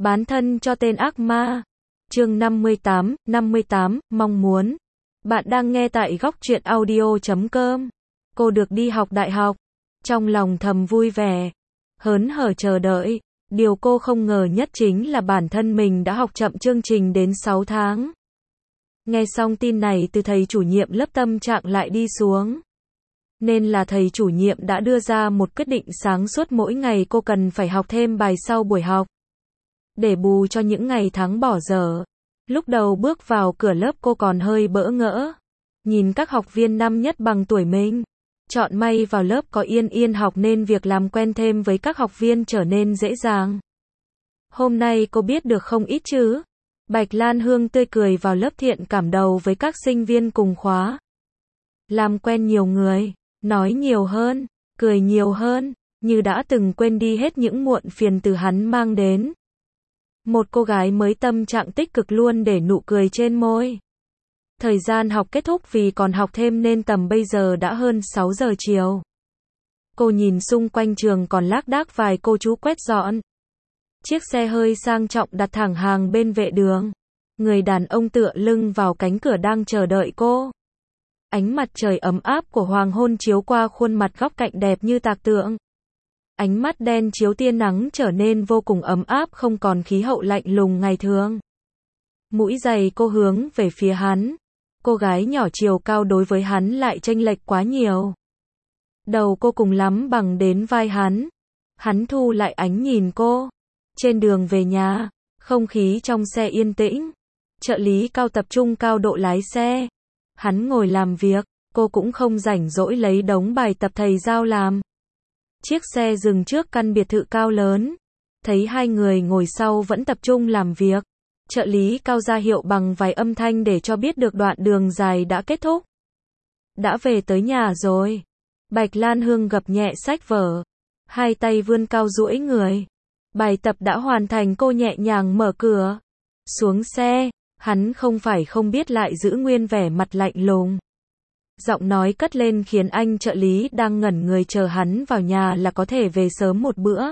Bán thân cho tên ác ma. Chương 58, mong muốn. Bạn đang nghe tại góc truyện audio.com. Cô được đi học đại học. Trong lòng thầm vui vẻ, hớn hở chờ đợi. Điều cô không ngờ nhất chính là bản thân mình đã học chậm chương trình đến 6 tháng. Nghe xong tin này từ thầy chủ nhiệm lớp, tâm trạng lại đi xuống. Nên là thầy chủ nhiệm đã đưa ra một quyết định sáng suốt, mỗi ngày cô cần phải học thêm bài sau buổi học, để bù cho những ngày tháng bỏ dở. Lúc đầu bước vào cửa lớp cô còn hơi bỡ ngỡ, nhìn các học viên năm nhất bằng tuổi mình. Chọn may vào lớp có Yên Yên học nên việc làm quen thêm với các học viên trở nên dễ dàng. Hôm nay cô biết được không ít chứ. Bạch Lan Hương tươi cười vào lớp, thiện cảm đầu với các sinh viên cùng khóa. Làm quen nhiều người, nói nhiều hơn, cười nhiều hơn, như đã từng quên đi hết những muộn phiền từ hắn mang đến. Một cô gái mới tâm trạng tích cực luôn để nụ cười trên môi. Thời gian học kết thúc vì còn học thêm nên tầm bây giờ đã hơn 6 giờ chiều. Cô nhìn xung quanh trường còn lác đác vài cô chú quét dọn. Chiếc xe hơi sang trọng đặt thẳng hàng bên vệ đường. Người đàn ông tựa lưng vào cánh cửa đang chờ đợi cô. Ánh mặt trời ấm áp của hoàng hôn chiếu qua khuôn mặt góc cạnh đẹp như tạc tượng. Ánh mắt đen chiếu tia nắng trở nên vô cùng ấm áp, không còn khí hậu lạnh lùng ngày thường. Mũi giày cô hướng về phía hắn. Cô gái nhỏ chiều cao đối với hắn lại chênh lệch quá nhiều. Đầu cô cùng lắm bằng đến vai hắn. Hắn thu lại ánh nhìn cô. Trên đường về nhà, không khí trong xe yên tĩnh. Trợ lý Cao tập trung cao độ lái xe. Hắn ngồi làm việc, cô cũng không rảnh rỗi lấy đống bài tập thầy giao làm. Chiếc xe dừng trước căn biệt thự cao lớn. Thấy hai người ngồi sau vẫn tập trung làm việc. Trợ lý Cao ra hiệu bằng vài âm thanh để cho biết được đoạn đường dài đã kết thúc. Đã về tới nhà rồi. Bạch Lan Hương gập nhẹ sách vở. Hai tay vươn cao duỗi người. Bài tập đã hoàn thành, cô nhẹ nhàng mở cửa. Xuống xe, hắn không phải không biết lại giữ nguyên vẻ mặt lạnh lùng. Giọng nói cất lên khiến anh trợ lý đang ngẩn người chờ hắn vào nhà là có thể về sớm một bữa.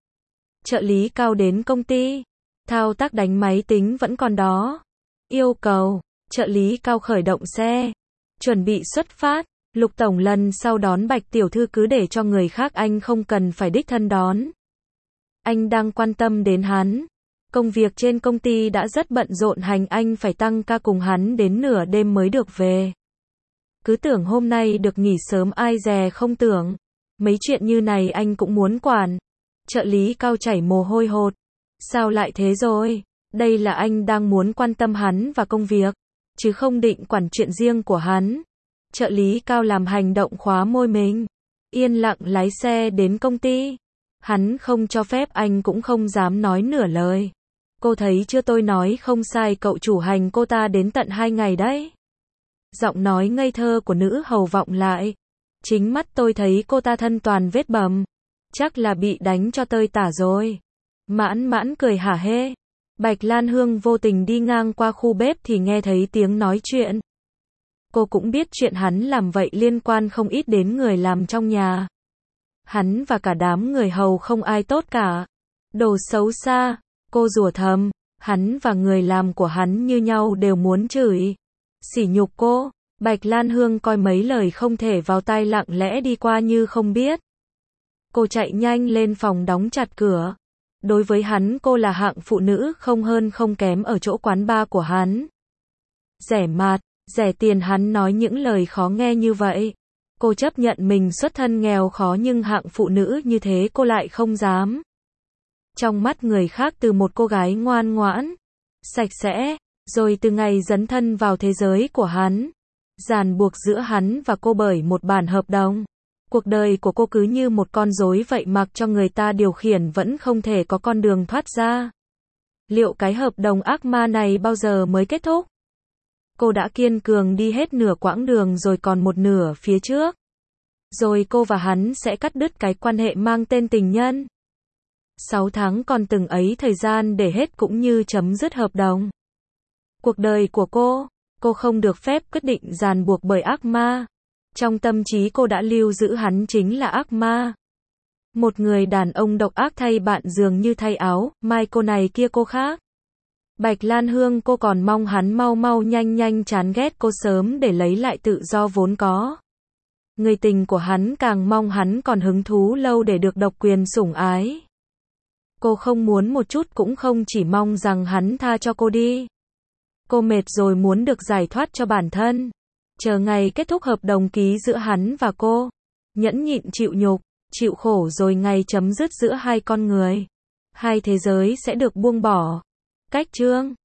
Trợ lý Cao đến công ty. Thao tác đánh máy tính vẫn còn đó. Yêu cầu, trợ lý Cao khởi động xe. Chuẩn bị xuất phát. Lục tổng lần sau đón Bạch tiểu thư cứ để cho người khác, anh không cần phải đích thân đón. Anh đang quan tâm đến hắn. Công việc trên công ty đã rất bận rộn, hành anh phải tăng ca cùng hắn đến nửa đêm mới được về. Cứ tưởng hôm nay được nghỉ sớm, ai dè không tưởng. Mấy chuyện như này anh cũng muốn quản. Trợ lý Cao chảy mồ hôi hột. Sao lại thế rồi? Đây là anh đang muốn quan tâm hắn và công việc, chứ không định quản chuyện riêng của hắn. Trợ lý Cao làm hành động khóa môi mình. Yên lặng lái xe đến công ty. Hắn không cho phép, anh cũng không dám nói nửa lời. Cô thấy chưa, tôi nói không sai, cậu chủ hành cô ta đến tận 2 ngày đấy. Giọng nói ngây thơ của nữ hầu vọng lại. Chính mắt tôi thấy cô ta thân toàn vết bầm. Chắc là bị đánh cho tơi tả rồi. Mãn mãn cười hả hê. Bạch Lan Hương vô tình đi ngang qua khu bếp thì nghe thấy tiếng nói chuyện. Cô cũng biết chuyện hắn làm vậy liên quan không ít đến người làm trong nhà. Hắn và cả đám người hầu không ai tốt cả. Đồ xấu xa, cô rủa thầm. Hắn và người làm của hắn như nhau, đều muốn chửi, sỉ nhục cô. Bạch Lan Hương coi mấy lời không thể vào tai, lặng lẽ đi qua như không biết. Cô chạy nhanh lên phòng đóng chặt cửa. Đối với hắn, cô là hạng phụ nữ không hơn không kém ở chỗ quán bar của hắn. Rẻ mạt, rẻ tiền, hắn nói những lời khó nghe như vậy. Cô chấp nhận mình xuất thân nghèo khó, nhưng hạng phụ nữ như thế cô lại không dám. Trong mắt người khác, từ một cô gái ngoan ngoãn, sạch sẽ, rồi từ ngày dấn thân vào thế giới của hắn, ràng buộc giữa hắn và cô bởi một bản hợp đồng. Cuộc đời của cô cứ như một con rối vậy, mặc cho người ta điều khiển vẫn không thể có con đường thoát ra. Liệu cái hợp đồng ác ma này bao giờ mới kết thúc? Cô đã kiên cường đi hết nửa quãng đường rồi, còn một nửa phía trước. Rồi cô và hắn sẽ cắt đứt cái quan hệ mang tên tình nhân. 6 tháng còn từng ấy thời gian để hết cũng như chấm dứt hợp đồng. Cuộc đời của cô không được phép quyết định ràng buộc bởi ác ma. Trong tâm trí cô đã lưu giữ hắn chính là ác ma. Một người đàn ông độc ác thay bạn dường như thay áo, mai cô này kia cô khác. Bạch Lan Hương cô còn mong hắn mau mau nhanh nhanh chán ghét cô sớm để lấy lại tự do vốn có. Người tình của hắn càng mong hắn còn hứng thú lâu để được độc quyền sủng ái. Cô không muốn một chút cũng không, chỉ mong rằng hắn tha cho cô đi. Cô mệt rồi muốn được giải thoát cho bản thân. Chờ ngày kết thúc hợp đồng ký giữa hắn và cô. Nhẫn nhịn chịu nhục, chịu khổ rồi ngày chấm dứt giữa hai con người. Hai thế giới sẽ được buông bỏ. Cách chương